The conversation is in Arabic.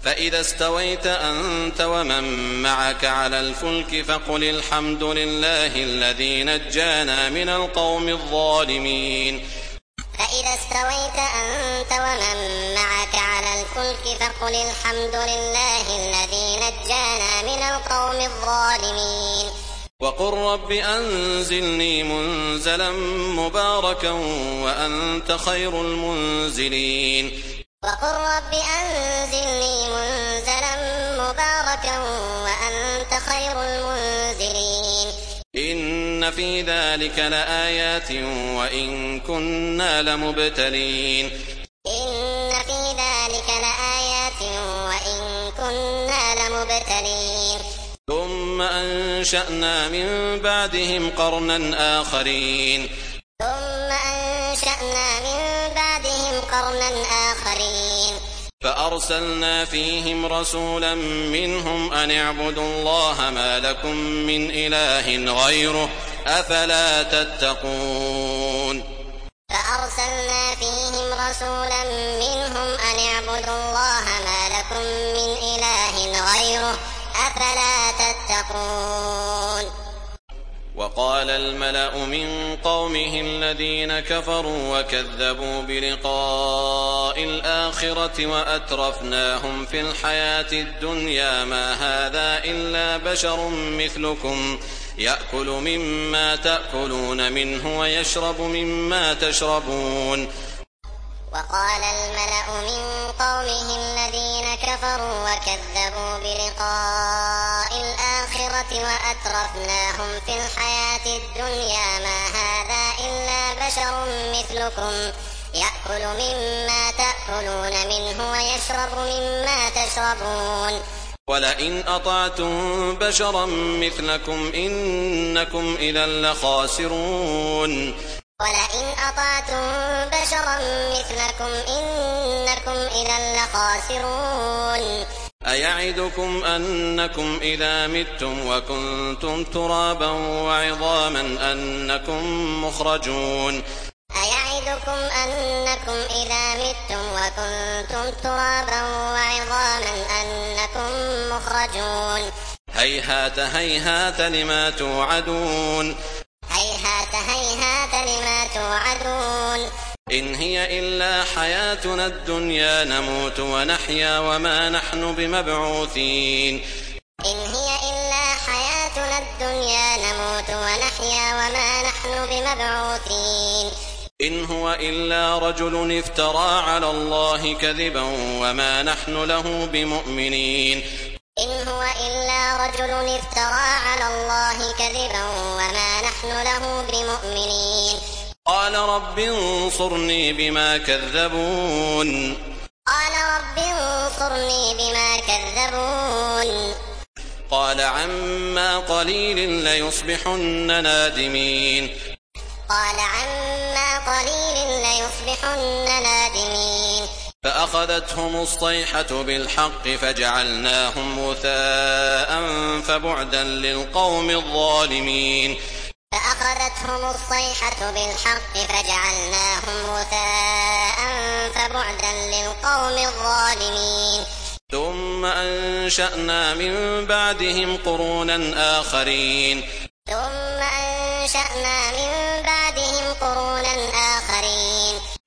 فإذا استويت أنت ومن معك على الفلك فقل الحمد لله الذي نجانا من القوم الظالمين. فإذا استويت أنت ومن معك على الفلك فقل الحمد لله الذي نجانا من القوم الظالمين. وقل رب أنزلني منزلا مباركا وأنت خير المنزلين. وقل رب أنزلني منزلا مباركا وأنت خير المنزلين. إن في ذلك لآيات وإن كنا لمبتلين. إن في ذلك لآيات وإن كنا لمبتلين. ثم أنشأنا من بعدهم قرنا آخرين. ثم أنشأنا من بعدهم قرنا آخرين. فأرسلنا فيهم رسولا منهم أن اعبدوا الله ما لكم من إله غيره أفلا تتقون. فأرسلنا فيهم رسولا منهم أن اعبدوا الله ما لكم من إله غيره أفلا تتقون. وقال الملأ من قومه الذين كفروا وكذبوا بلقاء الآخرة وأترفناهم في الحياة الدنيا ما هذا إلا بشر مثلكم يأكل مما تأكلون منه ويشرب مما تشربون. وقال الملأ من قومه الذين كفروا وكذبوا بلقاء الآخرة وأترفناهم في الحياة الدنيا ما هذا إلا بشر مثلكم يأكل مما تأكلون منه ويشرب مما تشربون. ولئن أطعتم بشرا مثلكم إنكم إذا لخاسرون. ولئن أطعتم بشرا مثلكم إنكم إذا لخاسرون. أيعدكم أنكم إذا متم وكنتم ترابا وعظاما أنكم مخرجون. أيعدكم أنكم إذا متم وكنتم ترابا وعظاما أنكم مخرجون. هيهات هيهات لما توعدون. هيهات هيهات لما توعدون. إن هي إلا حياتنا الدنيا نموت ونحيا وما نحن بمبعوثين. إن هي إلا حياتنا الدنيا نموت ونحيا وما نحن بمبعوثين. إن هو إلا رجل افترى على الله كذبا وما نحن له بمؤمنين. إن هو إلا رجل افترى على الله كذبا وما نحن له بمؤمنين. قال رب انصرني بما كذبون. قال رب انصرني بما كذبون. قال عما قليل ليصبحن نادمين. قال عما قليل ليصبحن نادمين. فأخذتهم الصيحة بالحق فجعلناهم غثاء فبعدا للقوم الظالمين. فأخذتهم الصيحة بالحق فجعلناهم غثاء فبعدا للقوم الظالمين. ثم أنشأنا من بعدهم قرونا آخرين. ثم أنشأنا من بعدهم قرونا آخرين.